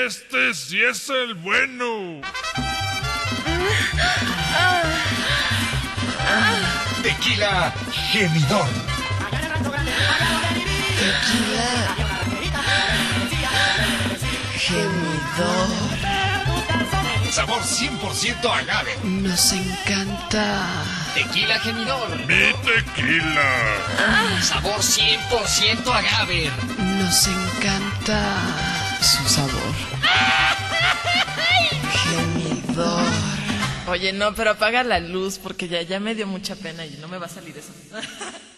Este sí es el bueno. Tequila Gemidón. Tequila Gemidor. Sabor 100% agave. Nos encanta. Tequila Gemidor. Mi tequila. Sabor 100% agave. Nos encanta su sabor. Gemidor. Oye, no, pero apaga la luz porque ya me dio mucha pena y no me va a salir eso.